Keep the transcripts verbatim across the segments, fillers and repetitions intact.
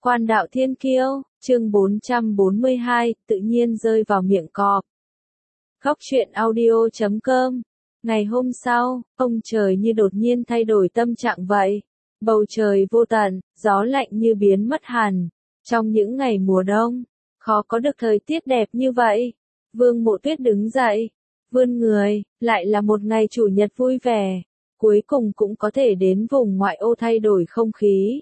Quan đạo thiên kiêu, chương bốn trăm bốn mươi hai, tự nhiên rơi vào miệng cọp. Góc truyện audio chấm com. Ngày hôm sau, ông trời như đột nhiên thay đổi tâm trạng vậy. Bầu trời vô tận, gió lạnh như biến mất hẳn. Trong những ngày mùa đông, khó có được thời tiết đẹp như vậy. Vương Mộ Tuyết đứng dậy, vươn người, lại là một ngày chủ nhật vui vẻ. Cuối cùng cũng có thể đến vùng ngoại ô thay đổi không khí.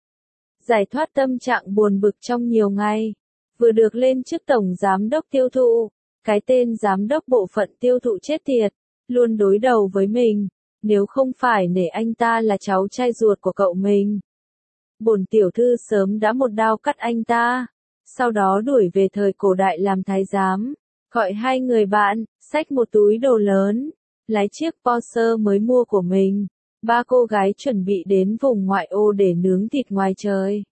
Giải thoát tâm trạng buồn bực trong nhiều ngày. Vừa được lên chức tổng giám đốc tiêu thụ. Cái tên giám đốc bộ phận tiêu thụ chết tiệt. Luôn đối đầu với mình. Nếu không phải nể anh ta là cháu trai ruột của cậu mình. Bổn tiểu thư sớm đã một đao cắt anh ta. Sau đó đuổi về thời cổ đại làm thái giám. Gọi hai người bạn, xách một túi đồ lớn. Lái chiếc Porsche mới mua của mình. Ba cô gái chuẩn bị đến vùng ngoại ô để nướng thịt ngoài trời.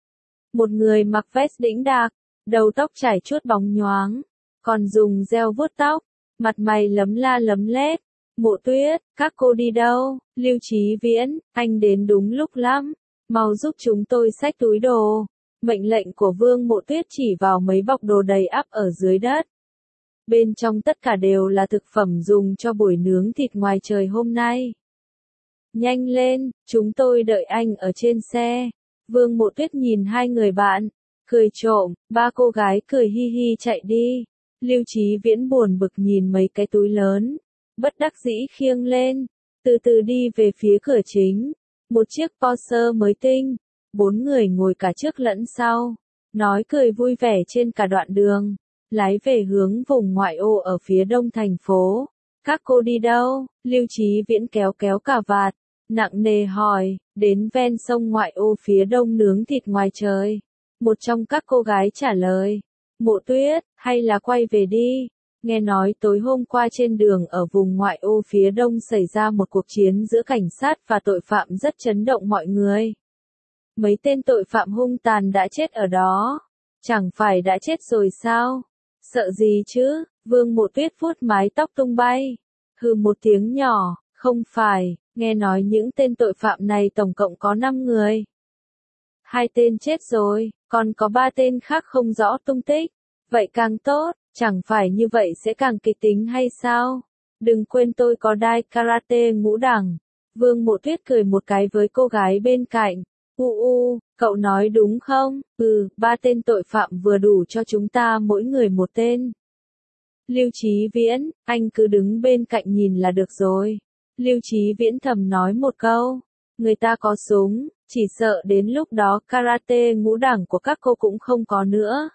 Một người mặc vest đĩnh đạc, đầu tóc trải chuốt bóng nhoáng, còn dùng gel vuốt tóc, mặt mày lấm la lấm lét. Mộ Tuyết, các cô đi đâu? Lưu Chí Viễn, anh đến đúng lúc lắm, mau giúp chúng tôi xách túi đồ. Mệnh lệnh của Vương Mộ Tuyết chỉ vào mấy bọc đồ đầy ắp ở dưới đất. Bên trong tất cả đều là thực phẩm dùng cho buổi nướng thịt ngoài trời hôm nay. Nhanh lên, chúng tôi đợi anh ở trên xe. Vương Mộ Tuyết nhìn hai người bạn, cười trộm, ba cô gái cười hi hi chạy đi. Lưu Chí Viễn buồn bực nhìn mấy cái túi lớn, bất đắc dĩ khiêng lên, từ từ đi về phía cửa chính. Một chiếc Porsche mới tinh, bốn người ngồi cả trước lẫn sau, nói cười vui vẻ trên cả đoạn đường, lái về hướng vùng ngoại ô ở phía đông thành phố. Các cô đi đâu? Lưu Chí Viễn kéo kéo cà vạt, nặng nề hỏi, đến ven sông ngoại ô phía đông nướng thịt ngoài trời. Một trong các cô gái trả lời, Mộ Tuyết, hay là quay về đi. Nghe nói tối hôm qua trên đường ở vùng ngoại ô phía đông xảy ra một cuộc chiến giữa cảnh sát và tội phạm rất chấn động mọi người. Mấy tên tội phạm hung tàn đã chết ở đó. Chẳng phải đã chết rồi sao? Sợ gì chứ? Vương Mộ Tuyết vuốt mái tóc tung bay. Hừ một tiếng nhỏ, không phải, nghe nói những tên tội phạm này tổng cộng có năm người. Hai tên chết rồi, còn có ba tên khác không rõ tung tích. Vậy càng tốt, chẳng phải như vậy sẽ càng kịch tính hay sao? Đừng quên tôi có đai karate ngũ đẳng. Vương Mộ Tuyết cười một cái với cô gái bên cạnh. U u, cậu nói đúng không? Ừ, ba tên tội phạm vừa đủ cho chúng ta mỗi người một tên. Lưu Chí Viễn, anh cứ đứng bên cạnh nhìn là được rồi. Lưu Chí Viễn thầm nói một câu. Người ta có súng, chỉ sợ đến lúc đó karate ngũ đẳng của các cô cũng không có nữa.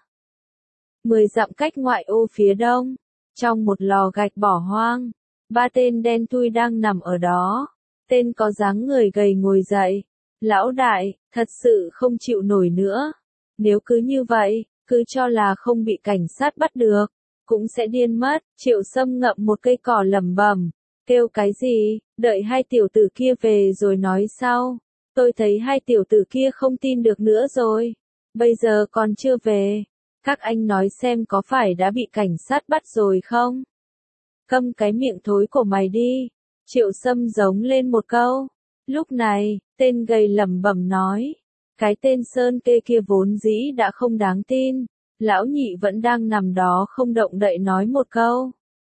Mười dặm cách ngoại ô phía đông, trong một lò gạch bỏ hoang, ba tên đen thui đang nằm ở đó. Tên có dáng người gầy ngồi dậy. Lão đại, thật sự không chịu nổi nữa. Nếu cứ như vậy, cứ cho là không bị cảnh sát bắt được, cũng sẽ điên mất. Triệu Sâm ngậm một cây cỏ lẩm bẩm, kêu cái gì, đợi hai tiểu tử kia về rồi nói sau. Tôi thấy hai tiểu tử kia không tin được nữa rồi. Bây giờ còn chưa về. Các anh nói xem có phải đã bị cảnh sát bắt rồi không? Câm cái miệng thối của mày đi. Triệu Sâm giống lên một câu. Lúc này, tên gầy lẩm bẩm nói. Cái tên Sơn Kê kia vốn dĩ đã không đáng tin. Lão nhị vẫn đang nằm đó không động đậy nói một câu.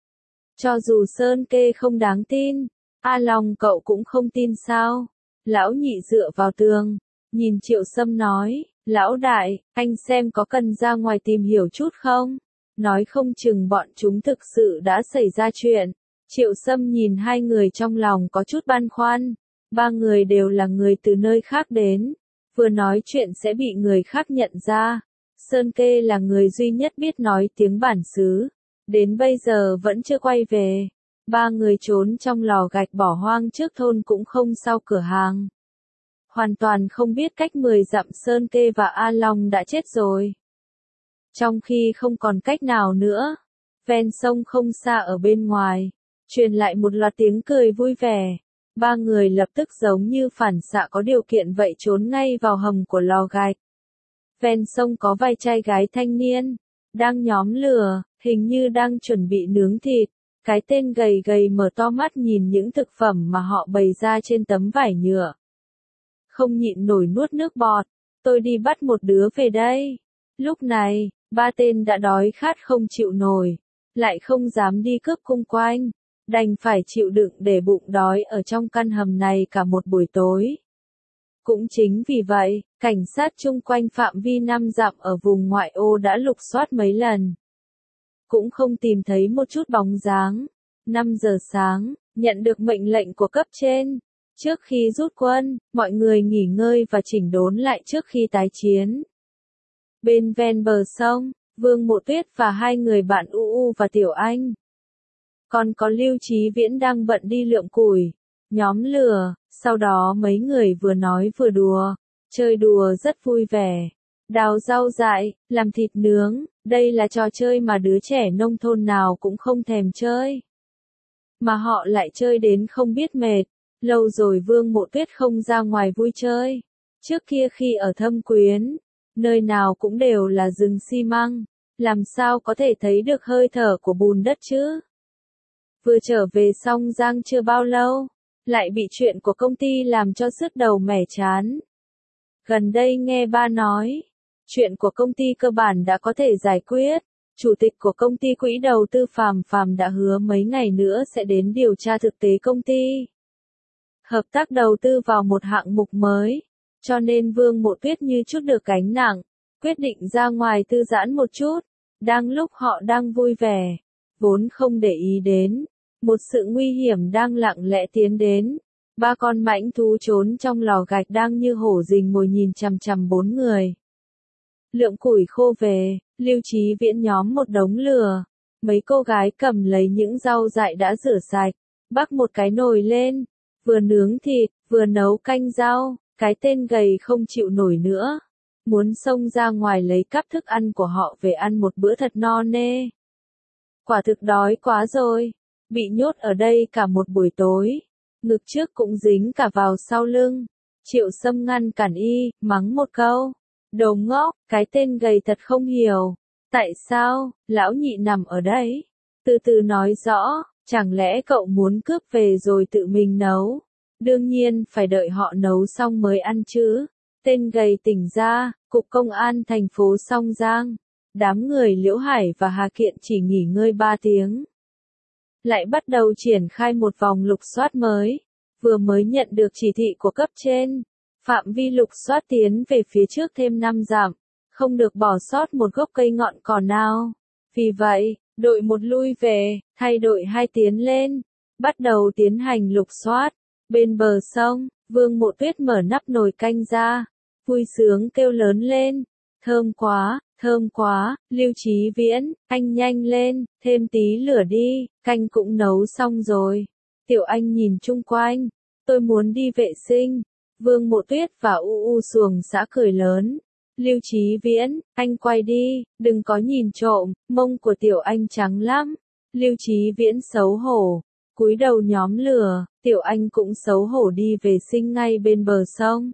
Cho dù Sơn Kê không đáng tin, A Long cậu cũng không tin sao? Lão nhị dựa vào tường, nhìn Triệu Sâm nói, lão đại, anh xem có cần ra ngoài tìm hiểu chút không? Nói không chừng bọn chúng thực sự đã xảy ra chuyện. Triệu Sâm nhìn hai người trong lòng có chút băn khoăn. Ba người đều là người từ nơi khác đến. Vừa nói chuyện sẽ bị người khác nhận ra. Sơn Kê là người duy nhất biết nói tiếng bản xứ. Đến bây giờ vẫn chưa quay về. Ba người trốn trong lò gạch bỏ hoang trước thôn cũng không sau cửa hàng. Hoàn toàn không biết cách mười dặm Sơn Kê và A Long đã chết rồi. Trong khi không còn cách nào nữa, ven sông không xa ở bên ngoài, truyền lại một loạt tiếng cười vui vẻ. Ba người lập tức giống như phản xạ có điều kiện vậy trốn ngay vào hầm của lò gạch. Ven sông có vài trai gái thanh niên, đang nhóm lửa, hình như đang chuẩn bị nướng thịt. Cái tên gầy gầy mở to mắt nhìn những thực phẩm mà họ bày ra trên tấm vải nhựa. Không nhịn nổi nuốt nước bọt. tôi đi bắt một đứa về đây. Lúc này, ba tên đã đói khát không chịu nổi, lại không dám đi cướp cung quanh, đành phải chịu đựng để bụng đói ở trong căn hầm này cả một buổi tối. Cũng chính vì vậy, cảnh sát chung quanh phạm vi năm dặm ở vùng ngoại ô đã lục soát mấy lần. Cũng không tìm thấy một chút bóng dáng. năm giờ sáng, nhận được mệnh lệnh của cấp trên. Trước khi rút quân, mọi người nghỉ ngơi và chỉnh đốn lại trước khi tái chiến. Bên ven bờ sông, Vương Mộ Tuyết và hai người bạn U U và Tiểu Anh. Còn có Lưu Chí Viễn đang bận đi lượm củi, nhóm lửa, sau đó mấy người vừa nói vừa đùa, chơi đùa rất vui vẻ. Đào rau dại, làm thịt nướng, đây là trò chơi mà đứa trẻ nông thôn nào cũng không thèm chơi. Mà họ lại chơi đến không biết mệt, lâu rồi Vương Mộ Tuyết không ra ngoài vui chơi. Trước kia khi ở Thâm Quyến, nơi nào cũng đều là rừng xi măng, làm sao có thể thấy được hơi thở của bùn đất chứ? Vừa trở về Song Giang chưa bao lâu, lại bị chuyện của công ty làm cho sứt đầu mẻ chán. Gần đây nghe ba nói, chuyện của công ty cơ bản đã có thể giải quyết. Chủ tịch của công ty quỹ đầu tư Phàm Phàm đã hứa mấy ngày nữa sẽ đến điều tra thực tế công ty. Hợp tác đầu tư vào một hạng mục mới, cho nên Vương Mộ Tuyết như chút được gánh nặng, quyết định ra ngoài thư giãn một chút. Đang lúc họ đang vui vẻ, vốn không để ý đến, một sự nguy hiểm đang lặng lẽ tiến đến. Ba con mãnh thú trốn trong lò gạch đang như hổ rình mồi nhìn chằm chằm bốn người. Lượm củi khô về, Lưu Chí Viễn nhóm một đống lửa. Mấy cô gái cầm lấy những rau dại đã rửa sạch, bắc một cái nồi lên, vừa nướng thịt, vừa nấu canh rau. Cái tên gầy không chịu nổi nữa, muốn xông ra ngoài lấy cắp thức ăn của họ về ăn một bữa thật no nê. Quả thực đói quá rồi, bị nhốt ở đây cả một buổi tối, ngực trước cũng dính cả vào sau lưng. Triệu Sâm ngăn cản y, mắng một câu. Đồ ngốc, cái tên gầy thật không hiểu. Tại sao, lão nhị nằm ở đấy? Từ từ nói rõ, chẳng lẽ cậu muốn cướp về rồi tự mình nấu? Đương nhiên phải đợi họ nấu xong mới ăn chứ. Tên gầy tỉnh ra, cục công an thành phố Song Giang. Đám người Liễu Hải và Hà Kiện chỉ nghỉ ngơi ba tiếng. Lại bắt đầu triển khai một vòng lục soát mới. Vừa mới nhận được chỉ thị của cấp trên. Phạm vi lục soát tiến về phía trước thêm năm dặm. Không được bỏ sót một gốc cây ngọn cỏ nào. Vì vậy, đội một lui về, thay đội hai tiến lên. Bắt đầu tiến hành lục soát. Bên bờ sông, Vương Mộ Tuyết mở nắp nồi canh ra, vui sướng kêu lớn lên, thơm quá, thơm quá. Lưu Chí Viễn, anh nhanh lên, thêm tí lửa đi, canh cũng nấu xong rồi. Tiểu Anh nhìn chung quanh, tôi muốn đi vệ sinh. Vương Mộ Tuyết và U U xuồng xã cười lớn. Lưu Chí Viễn, anh quay đi, đừng có nhìn trộm, mông của Tiểu Anh trắng lắm. Lưu Chí Viễn xấu hổ, cúi đầu nhóm lửa. Tiểu Anh cũng xấu hổ đi vệ sinh ngay bên bờ sông.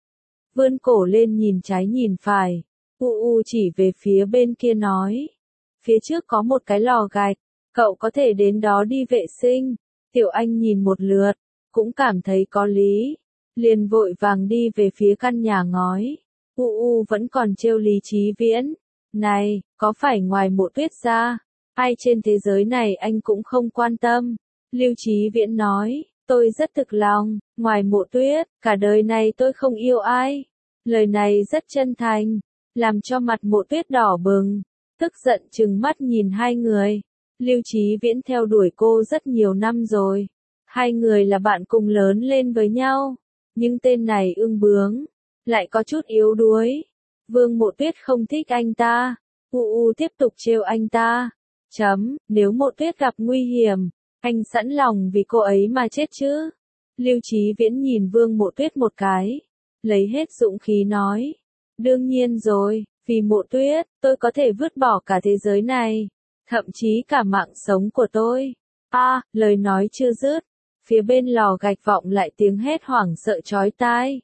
Vươn cổ lên nhìn trái nhìn phải. U U chỉ về phía bên kia nói. Phía trước có một cái lò gạch, cậu có thể đến đó đi vệ sinh. Tiểu Anh nhìn một lượt, cũng cảm thấy có lý. Liền vội vàng đi về phía căn nhà ngói. U U vẫn còn trêu Lý Chí Viễn. Này, có phải ngoài Mộ Tuyết ra, ai trên thế giới này anh cũng không quan tâm? Lưu Chí Viễn nói. Tôi rất thực lòng, ngoài Mộ Tuyết, cả đời này tôi không yêu ai. Lời này rất chân thành, làm cho mặt Mộ Tuyết đỏ bừng, tức giận trừng mắt nhìn hai người. Lưu Chí Viễn theo đuổi cô rất nhiều năm rồi. Hai người là bạn cùng lớn lên với nhau, nhưng tên này ương bướng, lại có chút yếu đuối. Vương Mộ Tuyết không thích anh ta. U U tiếp tục trêu anh ta. Chấm, nếu Mộ Tuyết gặp nguy hiểm, anh sẵn lòng vì cô ấy mà chết chứ. Lưu Chí Viễn nhìn Vương Mộ Tuyết một cái, lấy hết dũng khí nói. Đương nhiên rồi, vì Mộ Tuyết, tôi có thể vứt bỏ cả thế giới này, thậm chí cả mạng sống của tôi. A, à, lời nói chưa dứt, phía bên lò gạch vọng lại tiếng hét hoảng sợ chói tai.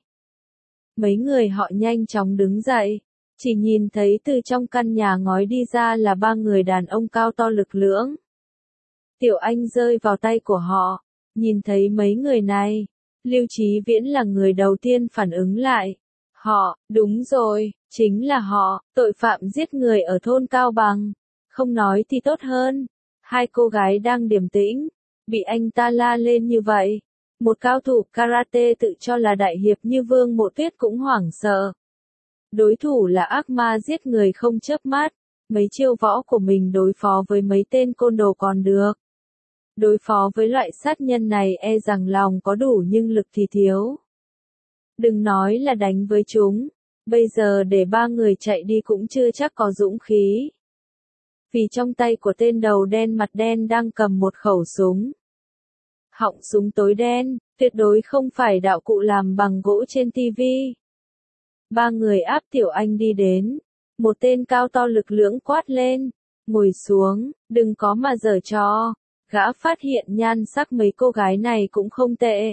Mấy người họ nhanh chóng đứng dậy, chỉ nhìn thấy từ trong căn nhà ngói đi ra là ba người đàn ông cao to lực lưỡng. Tiểu Anh rơi vào tay của họ, nhìn thấy mấy người này, Lưu Chí Viễn là người đầu tiên phản ứng lại. Họ, đúng rồi, chính là họ, tội phạm giết người ở thôn Cao Bằng. Không nói thì tốt hơn. Hai cô gái đang điềm tĩnh, bị anh ta la lên như vậy. Một cao thủ karate tự cho là đại hiệp như Vương Mộ Tuyết cũng hoảng sợ. Đối thủ là ác ma giết người không chớp mắt. Mấy chiêu võ của mình đối phó với mấy tên côn đồ còn được. Đối phó với loại sát nhân này e rằng lòng có đủ nhưng lực thì thiếu. Đừng nói là đánh với chúng, bây giờ để ba người chạy đi cũng chưa chắc có dũng khí. Vì trong tay của tên đầu đen mặt đen đang cầm một khẩu súng. Họng súng tối đen, tuyệt đối không phải đạo cụ làm bằng gỗ trên tivi. Ba người áp Tiểu Anh đi đến. Một tên cao to lực lưỡng quát lên. Ngồi xuống, đừng có mà giở trò. Gã phát hiện nhan sắc mấy cô gái này cũng không tệ.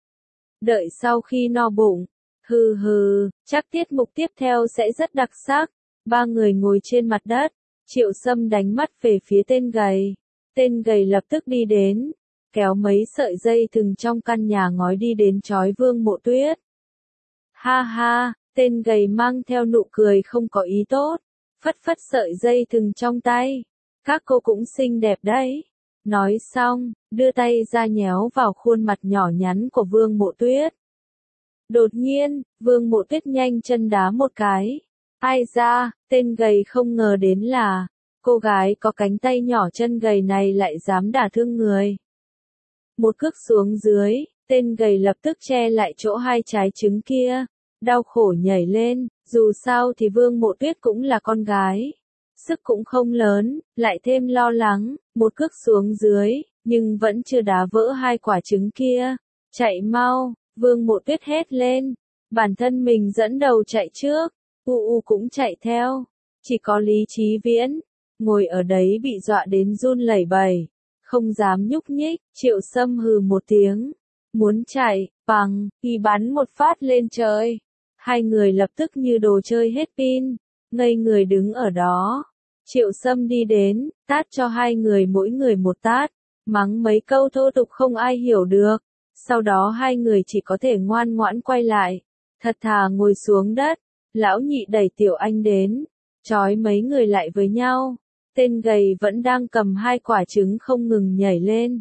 Đợi sau khi no bụng. Hừ hừ, chắc tiết mục tiếp theo sẽ rất đặc sắc. Ba người ngồi trên mặt đất. Triệu Sâm đánh mắt về phía tên gầy. Tên gầy lập tức đi đến. Kéo mấy sợi dây thừng trong căn nhà ngói đi đến trói Vương Mộ Tuyết. Ha ha, tên gầy mang theo nụ cười không có ý tốt. Phất phất sợi dây thừng trong tay. Các cô cũng xinh đẹp đấy. Nói xong, đưa tay ra nhéo vào khuôn mặt nhỏ nhắn của Vương Mộ Tuyết. Đột nhiên, Vương Mộ Tuyết nhanh chân đá một cái. Ai ra, tên gầy không ngờ đến là, cô gái có cánh tay nhỏ chân gầy này lại dám đả thương người. Một cước xuống dưới, tên gầy lập tức che lại chỗ hai trái trứng kia. Đau khổ nhảy lên, dù sao thì Vương Mộ Tuyết cũng là con gái. Sức cũng không lớn, lại thêm lo lắng, một cước xuống dưới, nhưng vẫn chưa đá vỡ hai quả trứng kia. Chạy mau, Vương Mộ Tuyết hét lên. Bản thân mình dẫn đầu chạy trước, U U cũng chạy theo. Chỉ có Lý Chí Viễn, ngồi ở đấy bị dọa đến run lẩy bẩy, không dám nhúc nhích. Triệu Sâm hừ một tiếng, muốn chạy, bằng, y bắn một phát lên trời. Hai người lập tức như đồ chơi hết pin, ngây người đứng ở đó. Triệu Sâm đi đến, tát cho hai người mỗi người một tát, mắng mấy câu thô tục không ai hiểu được. Sau đó hai người chỉ có thể ngoan ngoãn quay lại, thật thà ngồi xuống đất. Lão nhị đẩy Tiểu Anh đến, trói mấy người lại với nhau. Tên gầy vẫn đang cầm hai quả trứng không ngừng nhảy lên.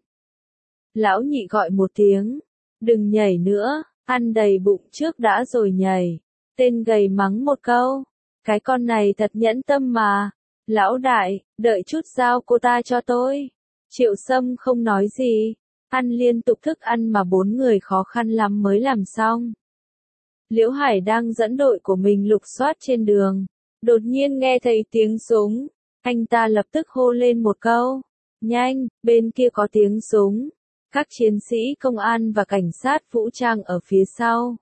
Lão nhị gọi một tiếng, đừng nhảy nữa, ăn đầy bụng trước đã rồi nhảy. Tên gầy mắng một câu, cái con này thật nhẫn tâm mà. Lão đại, đợi chút giao cô ta cho tôi. Triệu Sâm không nói gì, ăn liên tục thức ăn mà bốn người khó khăn lắm mới làm xong. Liễu Hải đang dẫn đội của mình lục soát trên đường, đột nhiên nghe thấy tiếng súng, anh ta lập tức hô lên một câu, nhanh, bên kia có tiếng súng. Các chiến sĩ công an và cảnh sát vũ trang ở phía sau.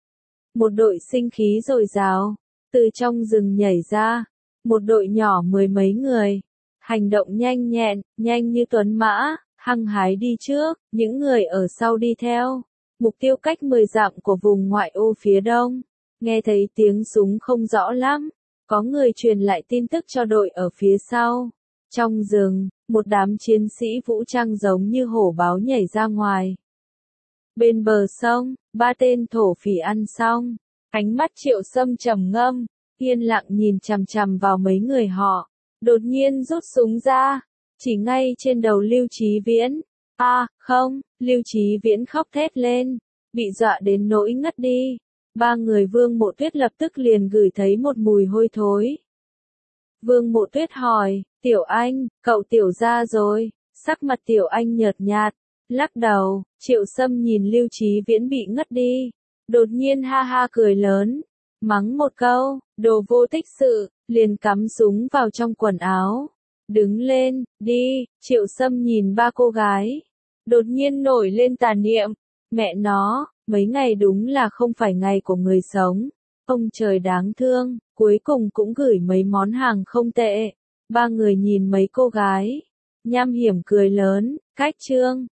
Một đội sinh khí dồi dào, từ trong rừng nhảy ra, một đội nhỏ mười mấy người, hành động nhanh nhẹn, nhanh như tuấn mã, hăng hái đi trước, những người ở sau đi theo. Mục tiêu cách mười dặm của vùng ngoại ô phía đông. Nghe thấy tiếng súng không rõ lắm, có người truyền lại tin tức cho đội ở phía sau. Trong rừng, một đám chiến sĩ vũ trang giống như hổ báo nhảy ra ngoài. Bên bờ sông, ba tên thổ phỉ ăn xong, ánh mắt Triệu Sâm trầm ngâm, yên lặng nhìn chằm chằm vào mấy người họ, đột nhiên rút súng ra, chỉ ngay trên đầu Lưu Chí Viễn. A, à, không, Lưu Chí Viễn khóc thét lên, bị dọa đến nỗi ngất đi. Ba người Vương Mộ Tuyết lập tức liền gửi thấy một mùi hôi thối. Vương Mộ Tuyết hỏi, Tiểu Anh, cậu tiểu ra rồi? Sắc mặt Tiểu Anh nhợt nhạt, lắc đầu. Triệu Sâm nhìn Lưu Chí Viễn bị ngất đi, đột nhiên ha ha cười lớn, mắng một câu, đồ vô tích sự, liền cắm súng vào trong quần áo. Đứng lên, đi. Triệu Sâm nhìn ba cô gái, đột nhiên nổi lên tà niệm, mẹ nó, mấy ngày đúng là không phải ngày của người sống. Ông trời đáng thương, cuối cùng cũng gửi mấy món hàng không tệ. Ba người nhìn mấy cô gái, nham hiểm cười lớn, cách chương.